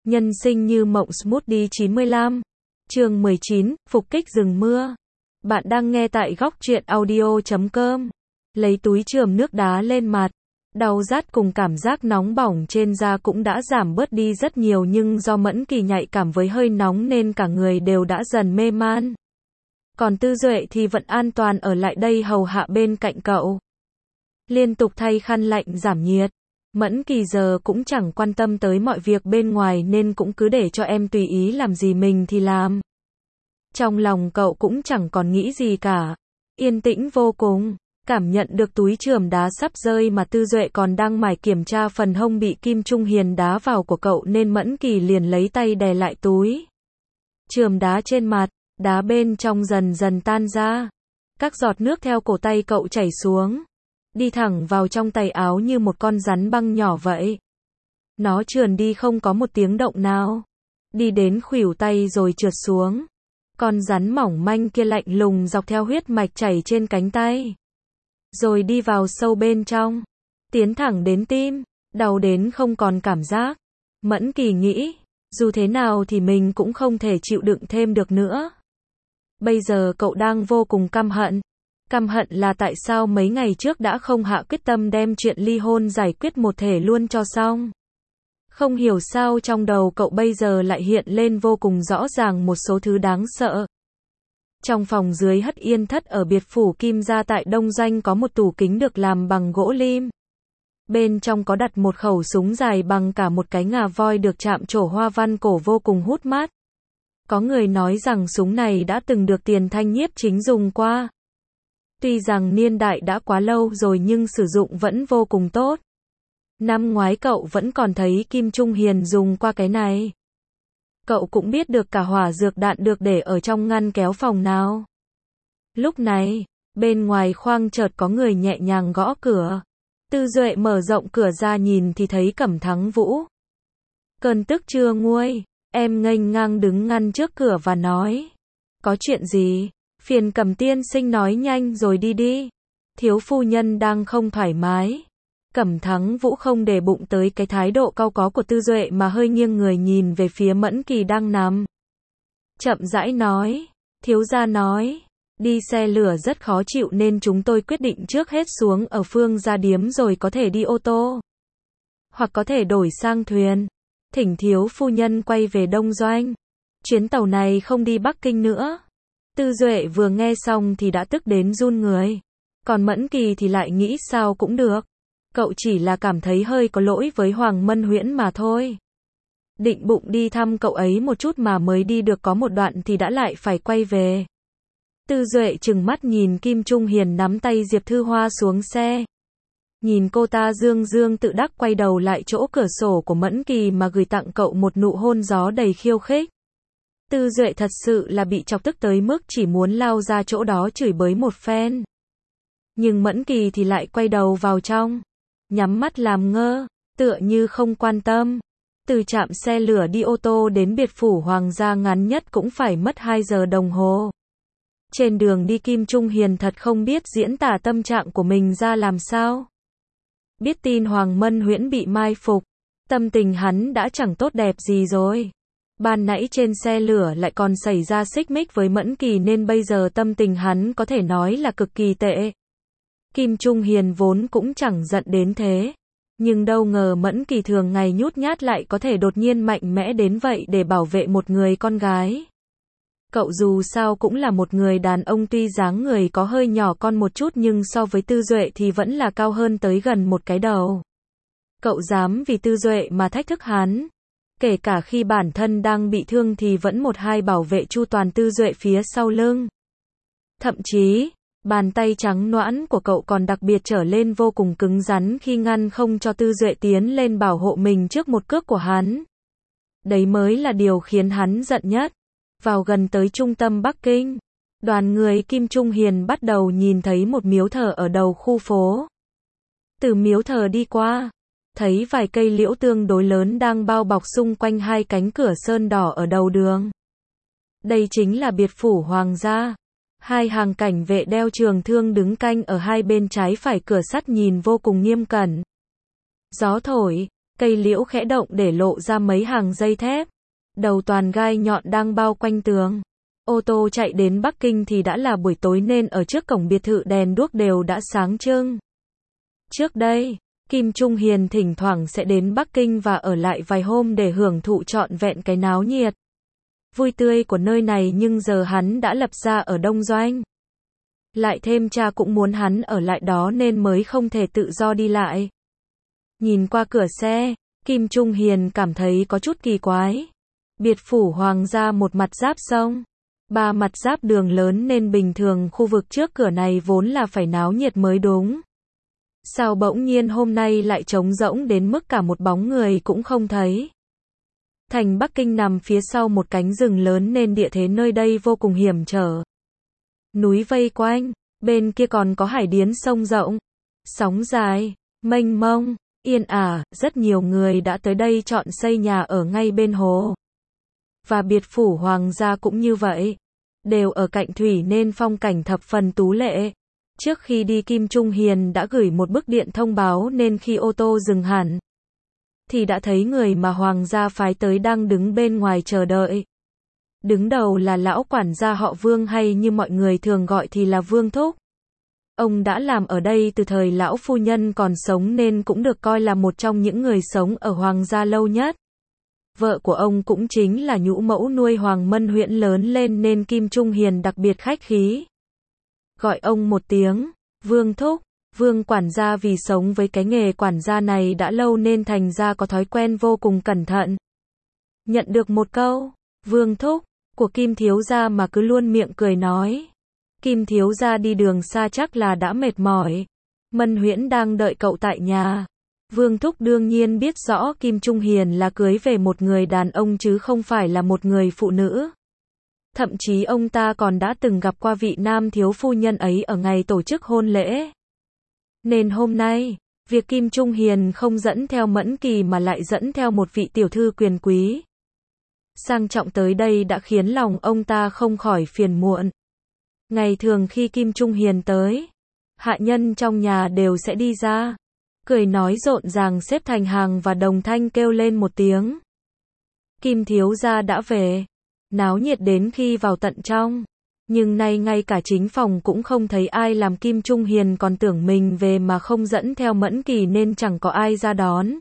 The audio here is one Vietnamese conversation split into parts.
Nhân sinh như mộng smoothie 95. Chương 19, phục kích rừng mưa. Bạn đang nghe tại góc truyện audio.com. Lấy túi chườm nước đá lên mặt. Đau rát cùng cảm giác nóng bỏng trên da cũng đã giảm bớt đi rất nhiều, nhưng do Mẫn Kỳ nhạy cảm với hơi nóng nên cả người đều đã dần mê man. Còn Tư Duệ thì vẫn an toàn ở lại đây hầu hạ bên cạnh cậu. Liên tục thay khăn lạnh giảm nhiệt. Mẫn Kỳ giờ cũng chẳng quan tâm tới mọi việc bên ngoài nên cũng cứ để cho em tùy ý làm gì mình thì làm. Trong lòng cậu cũng chẳng còn nghĩ gì cả. Yên tĩnh vô cùng. Cảm nhận được túi chườm đá sắp rơi mà Tư Duệ còn đang mải kiểm tra phần hông bị Kim Trung Hiền đá vào của cậu nên Mẫn Kỳ liền lấy tay đè lại túi chườm đá trên mặt, đá bên trong dần dần tan ra. Các giọt nước theo cổ tay cậu chảy xuống, đi thẳng vào trong tay áo như một con rắn băng nhỏ vậy. Nó trườn đi không có một tiếng động nào, đi đến khuỷu tay rồi trượt xuống. Con rắn mỏng manh kia lạnh lùng dọc theo huyết mạch chảy trên cánh tay, rồi đi vào sâu bên trong, tiến thẳng đến tim, đau đến không còn cảm giác. Mẫn Kỳ nghĩ, dù thế nào thì mình cũng không thể chịu đựng thêm được nữa. Bây giờ cậu đang vô cùng căm hận. Căm hận là tại sao mấy ngày trước đã không hạ quyết tâm đem chuyện ly hôn giải quyết một thể luôn cho xong. Không hiểu sao trong đầu cậu bây giờ lại hiện lên vô cùng rõ ràng một số thứ đáng sợ. Trong phòng dưới Hất Yên Thất ở biệt phủ Kim gia tại Đông Doanh có một tủ kính được làm bằng gỗ lim. Bên trong có đặt một khẩu súng dài bằng cả một cái ngà voi được chạm trổ hoa văn cổ vô cùng hút mắt. Có người nói rằng súng này đã từng được Tiền Thanh Nhiếp Chính dùng qua. Tuy rằng niên đại đã quá lâu rồi nhưng sử dụng vẫn vô cùng tốt. Năm ngoái cậu vẫn còn thấy Kim Trung Hiền dùng qua cái này. Cậu cũng biết được cả hỏa dược đạn được để ở trong ngăn kéo phòng nào. Lúc này, bên ngoài khoang chợt có người nhẹ nhàng gõ cửa. Tư Duệ mở rộng cửa ra nhìn thì thấy Cẩm Thắng Vũ. Cơn tức chưa nguôi, em nghênh ngang đứng ngăn trước cửa và nói: có chuyện gì? Phiền Cẩm tiên sinh nói nhanh rồi đi đi. Thiếu phu nhân đang không thoải mái. Cẩm Thắng Vũ không để bụng tới cái thái độ cau có của Tư Duệ mà hơi nghiêng người nhìn về phía Mẫn Kỳ đang nằm. Chậm rãi nói, thiếu gia nói, đi xe lửa rất khó chịu nên chúng tôi quyết định trước hết xuống ở Phương Gia Điếm rồi có thể đi ô tô. Hoặc có thể đổi sang thuyền. Thỉnh thiếu phu nhân quay về Đông Doanh. Chuyến tàu này không đi Bắc Kinh nữa. Tư Duệ vừa nghe xong thì đã tức đến run người. Còn Mẫn Kỳ thì lại nghĩ sao cũng được. Cậu chỉ là cảm thấy hơi có lỗi với Hoàng Mân Huyễn mà thôi. Định bụng đi thăm cậu ấy một chút mà mới đi được có một đoạn thì đã lại phải quay về. Tư Duệ trừng mắt nhìn Kim Trung Hiền nắm tay Diệp Thư Hoa xuống xe. Nhìn cô ta dương dương tự đắc quay đầu lại chỗ cửa sổ của Mẫn Kỳ mà gửi tặng cậu một nụ hôn gió đầy khiêu khích. Tư Duệ thật sự là bị chọc tức tới mức chỉ muốn lao ra chỗ đó chửi bới một phen. Nhưng Mẫn Kỳ thì lại quay đầu vào trong, nhắm mắt làm ngơ, tựa như không quan tâm. Từ trạm xe lửa đi ô tô đến biệt phủ Hoàng gia ngắn nhất cũng phải mất 2 giờ đồng hồ. Trên đường đi Kim Trung Hiền thật không biết diễn tả tâm trạng của mình ra làm sao. Biết tin Hoàng Mân Huyễn bị mai phục, tâm tình hắn đã chẳng tốt đẹp gì rồi. Ban nãy trên xe lửa lại còn xảy ra xích mích với Mẫn Kỳ nên bây giờ tâm tình hắn có thể nói là cực kỳ tệ. Kim Trung Hiền vốn cũng chẳng giận đến thế. Nhưng đâu ngờ Mẫn Kỳ thường ngày nhút nhát lại có thể đột nhiên mạnh mẽ đến vậy để bảo vệ một người con gái. Cậu dù sao cũng là một người đàn ông tuy dáng người có hơi nhỏ con một chút nhưng so với Tư Duệ thì vẫn là cao hơn tới gần một cái đầu. Cậu dám vì Tư Duệ mà thách thức hắn. Kể cả khi bản thân đang bị thương thì vẫn một hai bảo vệ chu toàn Tư Duệ phía sau lưng. Thậm chí, bàn tay trắng nõn của cậu còn đặc biệt trở lên vô cùng cứng rắn khi ngăn không cho Tư Duệ tiến lên bảo hộ mình trước một cước của hắn. Đấy mới là điều khiến hắn giận nhất. Vào gần tới trung tâm Bắc Kinh, đoàn người Kim Trung Hiền bắt đầu nhìn thấy một miếu thờ ở đầu khu phố. Từ miếu thờ đi qua, thấy vài cây liễu tương đối lớn đang bao bọc xung quanh hai cánh cửa sơn đỏ ở đầu đường. Đây chính là biệt phủ Hoàng gia. Hai hàng cảnh vệ đeo trường thương đứng canh ở hai bên trái phải cửa sắt nhìn vô cùng nghiêm cẩn. Gió thổi, Cây liễu khẽ động để lộ ra mấy hàng dây thép. Đầu toàn gai nhọn đang bao quanh tường. Ô tô chạy đến Bắc Kinh thì đã là buổi tối nên ở trước cổng biệt thự đèn đuốc đều đã sáng trưng. Trước đây, Kim Trung Hiền thỉnh thoảng sẽ đến Bắc Kinh và ở lại vài hôm để hưởng thụ trọn vẹn cái náo nhiệt vui tươi của nơi này, nhưng giờ hắn đã lập gia ở Đông Doanh. Lại thêm cha cũng muốn hắn ở lại đó nên mới không thể tự do đi lại. Nhìn qua cửa xe, Kim Trung Hiền cảm thấy có chút kỳ quái. Biệt phủ hoàng gia một mặt giáp sông, ba mặt giáp đường lớn nên bình thường khu vực trước cửa này vốn là phải náo nhiệt mới đúng. Sao bỗng nhiên hôm nay lại trống rỗng đến mức cả một bóng người cũng không thấy. Thành Bắc Kinh nằm phía sau một cánh rừng lớn nên địa thế nơi đây vô cùng hiểm trở. Núi vây quanh, bên kia còn có hải điến sông rộng, sóng dài, mênh mông, yên ả, rất nhiều người đã tới đây chọn xây nhà ở ngay bên hồ. Và biệt phủ hoàng gia cũng như vậy, đều ở cạnh thủy nên phong cảnh thập phần tú lệ. Trước khi đi Kim Trung Hiền đã gửi một bức điện thông báo nên khi ô tô dừng hẳn, thì đã thấy người mà hoàng gia phái tới đang đứng bên ngoài chờ đợi. Đứng đầu là lão quản gia họ Vương, hay như mọi người thường gọi thì là Vương Thúc. Ông đã làm ở đây từ thời lão phu nhân còn sống nên cũng được coi là một trong những người sống ở hoàng gia lâu nhất. Vợ của ông cũng chính là nhũ mẫu nuôi Hoàng Mân Huyễn lớn lên nên Kim Trung Hiền đặc biệt khách khí. Gọi ông một tiếng, Vương Thúc. Vương quản gia vì sống với cái nghề quản gia này đã lâu nên thành ra có thói quen vô cùng cẩn thận. Nhận được một câu, Vương Thúc, của Kim thiếu gia mà cứ luôn miệng cười nói. Kim thiếu gia đi đường xa chắc là đã mệt mỏi. Mân Huyễn đang đợi cậu tại nhà. Vương Thúc đương nhiên biết rõ Kim Trung Hiền là cưới về một người đàn ông chứ không phải là một người phụ nữ. Thậm chí ông ta còn đã từng gặp qua vị nam thiếu phu nhân ấy ở ngày tổ chức hôn lễ. Nên hôm nay, việc Kim Trung Hiền không dẫn theo Mẫn Kỳ mà lại dẫn theo một vị tiểu thư quyền quý sang trọng tới đây đã khiến lòng ông ta không khỏi phiền muộn. Ngày thường khi Kim Trung Hiền tới, hạ nhân trong nhà đều sẽ đi ra, cười nói rộn ràng xếp thành hàng và đồng thanh kêu lên một tiếng. Kim thiếu gia đã về, náo nhiệt đến khi vào tận trong. Nhưng nay ngay cả chính phòng cũng không thấy ai, làm Kim Trung Hiền còn tưởng mình về mà không dẫn theo Mẫn Kỳ nên chẳng có ai ra đón.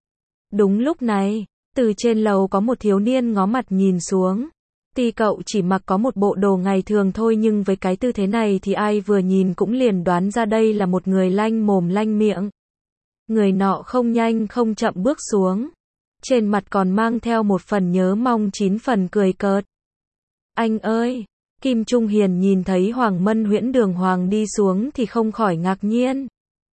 Đúng lúc này, từ trên lầu có một thiếu niên ngó mặt nhìn xuống. Tuy cậu chỉ mặc có một bộ đồ ngày thường thôi nhưng với cái tư thế này thì ai vừa nhìn cũng liền đoán ra đây là một người lanh mồm lanh miệng. Người nọ không nhanh không chậm bước xuống. Trên mặt còn mang theo một phần nhớ mong 9 phần cười cợt. Anh ơi! Kim Trung Hiền nhìn thấy Hoàng Mân Huyễn đường hoàng đi xuống thì không khỏi ngạc nhiên.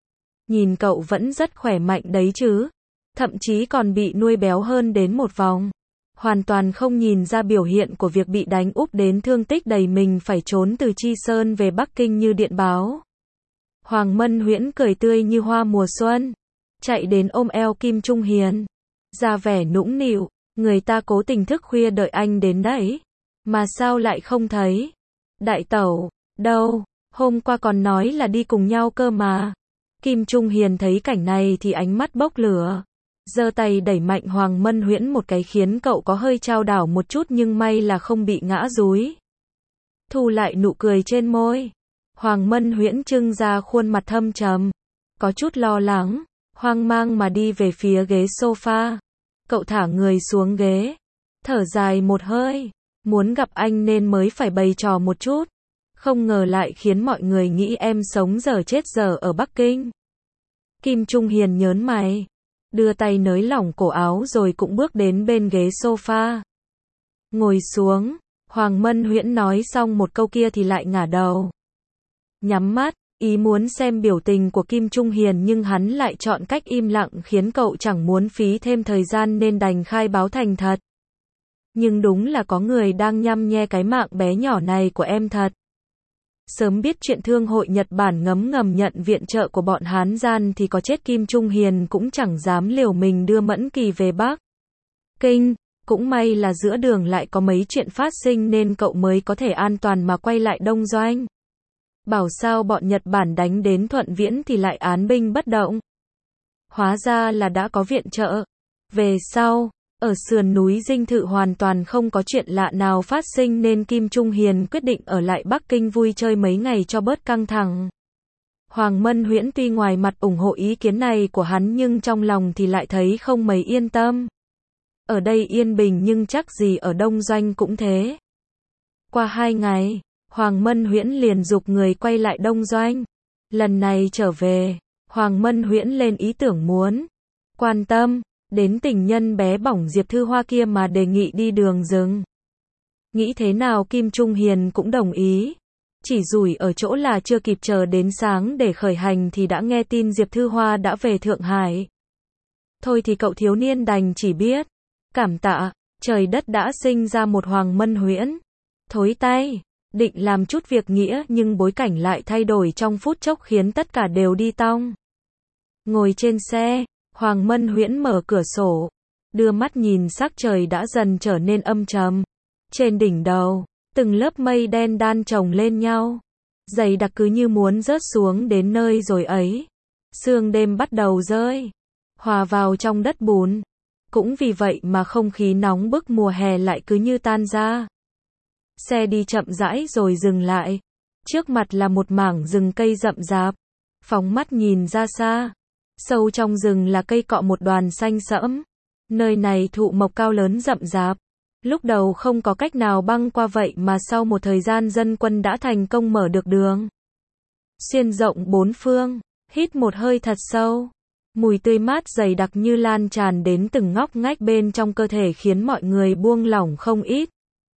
Nhìn cậu vẫn rất khỏe mạnh đấy chứ. Thậm chí còn bị nuôi béo hơn đến một vòng. Hoàn toàn không nhìn ra biểu hiện của việc bị đánh úp đến thương tích đầy mình phải trốn từ Chi Sơn về Bắc Kinh như điện báo. Hoàng Mân Huyễn cười tươi như hoa mùa xuân. Chạy đến ôm eo Kim Trung Hiền. Ra vẻ nũng nịu, người ta cố tình thức khuya đợi anh đến đấy. Mà sao lại không thấy? Đại tẩu, đâu? Hôm qua còn nói là đi cùng nhau cơ mà. Kim Trung Hiền thấy cảnh này thì ánh mắt bốc lửa. Giơ tay đẩy mạnh Hoàng Mân Huyễn một cái khiến cậu có hơi chao đảo một chút nhưng may là không bị ngã dúi. Thu lại nụ cười trên môi. Hoàng Mân Huyễn trưng ra khuôn mặt thâm trầm. Có chút lo lắng, hoang mang mà đi về phía ghế sofa. Cậu thả người xuống ghế. Thở dài một hơi. Muốn gặp anh nên mới phải bày trò một chút. Không ngờ lại khiến mọi người nghĩ em sống dở chết dở ở Bắc Kinh. Kim Trung Hiền nhớn mày. Đưa tay nới lỏng cổ áo rồi cũng bước đến bên ghế sofa. Ngồi xuống. Hoàng Mân Huyễn nói xong một câu kia thì lại ngả đầu. Nhắm mắt, ý muốn xem biểu tình của Kim Trung Hiền nhưng hắn lại chọn cách im lặng khiến cậu chẳng muốn phí thêm thời gian nên đành khai báo thành thật. Nhưng đúng là có người đang nhăm nhe cái mạng bé nhỏ này của em thật. Sớm biết chuyện thương hội Nhật Bản ngấm ngầm nhận viện trợ của bọn Hán gian thì có chết Kim Trung Hiền cũng chẳng dám liều mình đưa Mẫn Kỳ về Bắc Kinh. Cũng may là giữa đường lại có mấy chuyện phát sinh nên cậu mới có thể an toàn mà quay lại Đông Doanh. Bảo sao bọn Nhật Bản đánh đến Thuận Viễn thì lại án binh bất động. Hóa ra là đã có viện trợ. Về sau, ở sườn núi dinh thự hoàn toàn không có chuyện lạ nào phát sinh nên Kim Trung Hiền quyết định ở lại Bắc Kinh vui chơi mấy ngày cho bớt căng thẳng. Hoàng Mân Huyễn tuy ngoài mặt ủng hộ ý kiến này của hắn nhưng trong lòng thì lại thấy không mấy yên tâm. Ở đây yên bình nhưng chắc gì ở Đông Doanh cũng thế. Qua 2 ngày, Hoàng Mân Huyễn liền giục người quay lại Đông Doanh. Lần này trở về, Hoàng Mân Huyễn lên ý tưởng muốn quan tâm đến tình nhân bé bỏng Diệp Thư Hoa kia mà đề nghị đi đường rừng. Nghĩ thế nào Kim Trung Hiền cũng đồng ý. Chỉ rủi ở chỗ là chưa kịp chờ đến sáng để khởi hành thì đã nghe tin Diệp Thư Hoa đã về Thượng Hải. Thôi thì cậu thiếu niên đành chỉ biết cảm tạ, trời đất đã sinh ra một Hoàng Mân Huyễn. Thối tay, định làm chút việc nghĩa nhưng bối cảnh lại thay đổi trong phút chốc khiến tất cả đều đi tong. Ngồi trên xe, Hoàng Mân Huyễn mở cửa sổ, đưa mắt nhìn sắc trời đã dần trở nên âm trầm. Trên đỉnh đầu, từng lớp mây đen đan chồng lên nhau, dày đặc cứ như muốn rớt xuống đến nơi rồi ấy. Sương đêm bắt đầu rơi, hòa vào trong đất bùn. Cũng vì vậy mà không khí nóng bức mùa hè lại cứ như tan ra. Xe đi chậm rãi rồi dừng lại. Trước mặt là một mảng rừng cây rậm rạp. Phóng mắt nhìn ra xa, sâu trong rừng là cây cọ một đoàn xanh sẫm. Nơi này thụ mộc cao lớn rậm rạp. Lúc đầu không có cách nào băng qua vậy mà sau một thời gian dân quân đã thành công mở được đường. Xuyên rộng bốn phương, hít một hơi thật sâu. Mùi tươi mát dày đặc như lan tràn đến từng ngóc ngách bên trong cơ thể khiến mọi người buông lỏng không ít.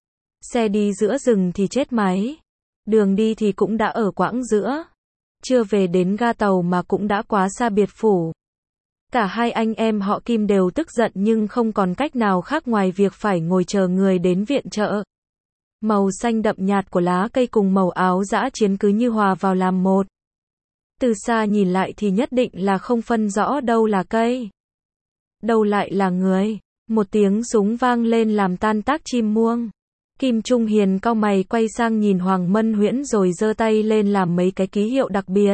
Xe đi giữa rừng thì chết máy. Đường đi thì cũng đã ở quãng giữa. Chưa về đến ga tàu mà cũng đã quá xa biệt phủ. Cả hai anh em họ Kim đều tức giận nhưng không còn cách nào khác ngoài việc phải ngồi chờ người đến viện trợ. Màu xanh đậm nhạt của lá cây cùng màu áo dã chiến cứ như hòa vào làm một. Từ xa nhìn lại thì nhất định là không phân rõ đâu là cây, đâu lại là người. Một tiếng súng vang lên làm tan tác chim muông. Kim Trung Hiền cau mày quay sang nhìn Hoàng Mân Huyễn rồi giơ tay lên làm mấy cái ký hiệu đặc biệt.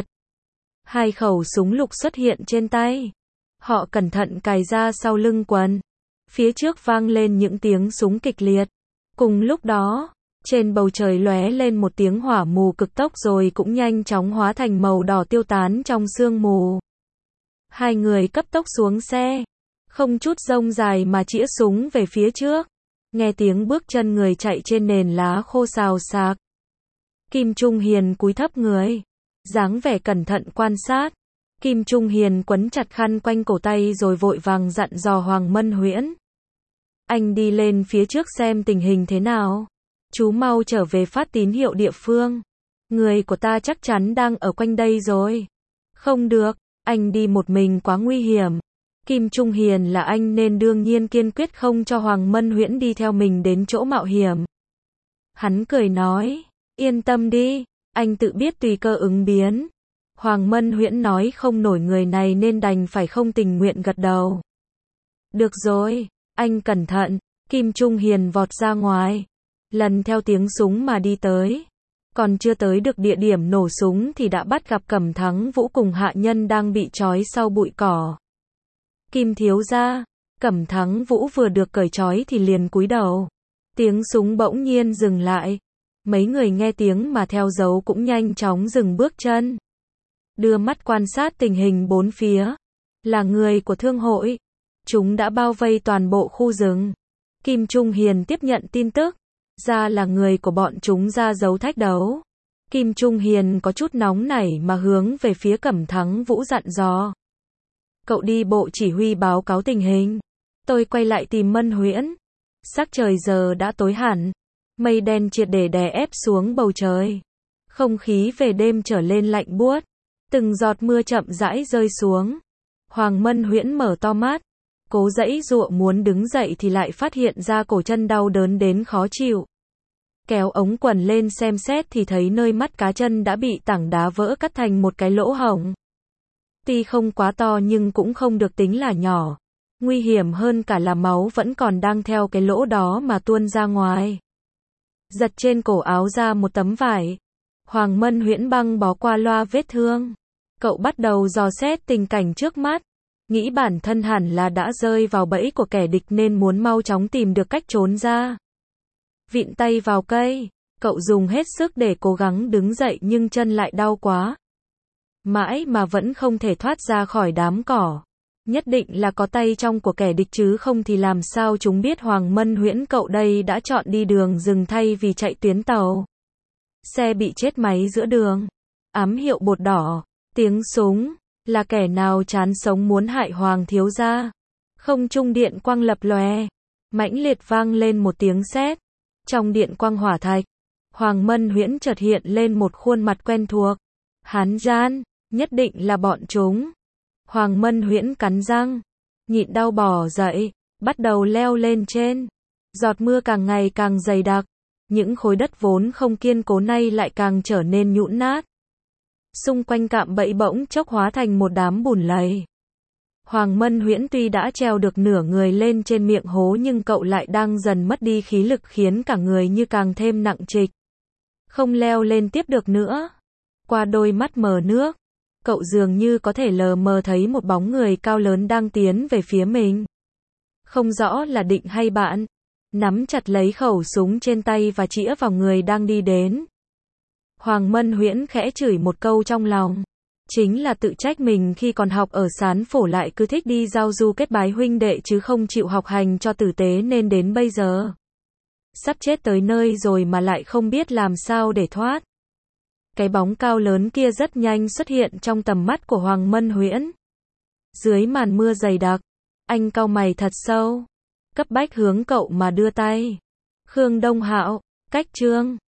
Hai khẩu súng lục xuất hiện trên tay. Họ cẩn thận cài ra sau lưng quần. Phía trước vang lên những tiếng súng kịch liệt. Cùng lúc đó, trên bầu trời lóe lên một tiếng hỏa mù cực tốc rồi cũng nhanh chóng hóa thành màu đỏ tiêu tán trong sương mù. Hai người cấp tốc xuống xe, không chút rông dài mà chĩa súng về phía trước. Nghe tiếng bước chân người chạy trên nền lá khô xào xạc. Kim Trung Hiền cúi thấp người, dáng vẻ cẩn thận quan sát. Kim Trung Hiền quấn chặt khăn quanh cổ tay rồi vội vàng dặn dò Hoàng Mân Huyễn. Anh đi lên phía trước xem tình hình thế nào. Chú mau trở về phát tín hiệu địa phương. Người của ta chắc chắn đang ở quanh đây rồi. Không được, anh đi một mình quá nguy hiểm. Kim Trung Hiền là anh nên đương nhiên kiên quyết không cho Hoàng Mân Huyễn đi theo mình đến chỗ mạo hiểm. Hắn cười nói, yên tâm đi, anh tự biết tùy cơ ứng biến. Hoàng Mân Huyễn nói không nổi người này nên đành phải không tình nguyện gật đầu. Được rồi, anh cẩn thận. Kim Trung Hiền vọt ra ngoài, lần theo tiếng súng mà đi tới. Còn chưa tới được địa điểm nổ súng thì đã bắt gặp Cẩm Thắng Vũ cùng hạ nhân đang bị trói sau bụi cỏ. Kim thiếu gia, Cẩm Thắng Vũ vừa được cởi trói thì liền cúi đầu. Tiếng súng bỗng nhiên dừng lại. Mấy người nghe tiếng mà theo dấu cũng nhanh chóng dừng bước chân. Đưa mắt quan sát tình hình bốn phía. Là người của thương hội. Chúng đã bao vây toàn bộ khu rừng. Kim Trung Hiền tiếp nhận tin tức. Ra là người của bọn chúng ra dấu thách đấu. Kim Trung Hiền có chút nóng nảy mà hướng về phía Cẩm Thắng Vũ dặn dò. Cậu đi bộ chỉ huy báo cáo tình hình. Tôi quay lại tìm Mân Huyễn. Sắc trời giờ đã tối hẳn. Mây đen triệt để đè ép xuống bầu trời. Không khí về đêm trở lên lạnh buốt. Từng giọt mưa chậm rãi rơi xuống. Hoàng Mân Huyễn mở to mắt. Cố giãy giụa muốn đứng dậy thì lại phát hiện ra cổ chân đau đớn đến khó chịu. Kéo ống quần lên xem xét thì thấy nơi mắt cá chân đã bị tảng đá vỡ cắt thành một cái lỗ hổng. Tuy không quá to nhưng cũng không được tính là nhỏ. Nguy hiểm hơn cả là máu vẫn còn đang theo cái lỗ đó mà tuôn ra ngoài. Giật trên cổ áo ra một tấm vải. Hoàng Mân Huyễn băng bó qua loa vết thương. Cậu bắt đầu dò xét tình cảnh trước mắt. nghĩ bản thân hẳn là đã rơi vào bẫy của kẻ địch nên muốn mau chóng tìm được cách trốn ra. Vịn tay vào cây, cậu dùng hết sức để cố gắng đứng dậy nhưng chân lại đau quá. Mãi mà vẫn không thể thoát ra khỏi đám cỏ. Nhất định là có tay trong của kẻ địch chứ không thì làm sao chúng biết Hoàng Mân Huyễn cậu đây đã chọn đi đường rừng thay vì chạy tuyến tàu. Xe bị chết máy giữa đường. Ám hiệu bột đỏ. Tiếng súng. Là kẻ nào chán sống muốn hại Hoàng thiếu gia. Không trung điện quang lập lòe. Mãnh liệt vang lên một tiếng sét. Trong điện quang hỏa thạch, Hoàng Mân Huyễn chợt hiện lên một khuôn mặt quen thuộc. Hán gian, nhất định là bọn chúng. Hoàng Mân Huyễn cắn răng, nhịn đau bò dậy, bắt đầu leo lên trên. Giọt mưa càng ngày càng dày đặc, những khối đất vốn không kiên cố nay lại càng trở nên nhũn nát. Xung quanh cạm bẫy bỗng chốc hóa thành một đám bùn lầy. Hoàng Mân Huyễn tuy đã treo được nửa người lên trên miệng hố nhưng cậu lại đang dần mất đi khí lực khiến cả người như càng thêm nặng trịch. Không leo lên tiếp được nữa. Qua đôi mắt mờ nước, cậu dường như có thể lờ mờ thấy một bóng người cao lớn đang tiến về phía mình. Không rõ là Định hay Bạn. Nắm chặt lấy khẩu súng trên tay và chĩa vào người đang đi đến. Hoàng Mân Huyễn khẽ chửi một câu trong lòng. Chính là tự trách mình khi còn học ở Sán Phổ lại cứ thích đi giao du kết bái huynh đệ chứ không chịu học hành cho tử tế nên đến bây giờ. Sắp chết tới nơi rồi mà lại không biết làm sao để thoát. Cái bóng cao lớn kia rất nhanh xuất hiện trong tầm mắt của Hoàng Mân Huyễn. Dưới màn mưa dày đặc, anh cau mày thật sâu. Cấp bách hướng cậu mà đưa tay. Khương Đông Hạo, Cách Trương.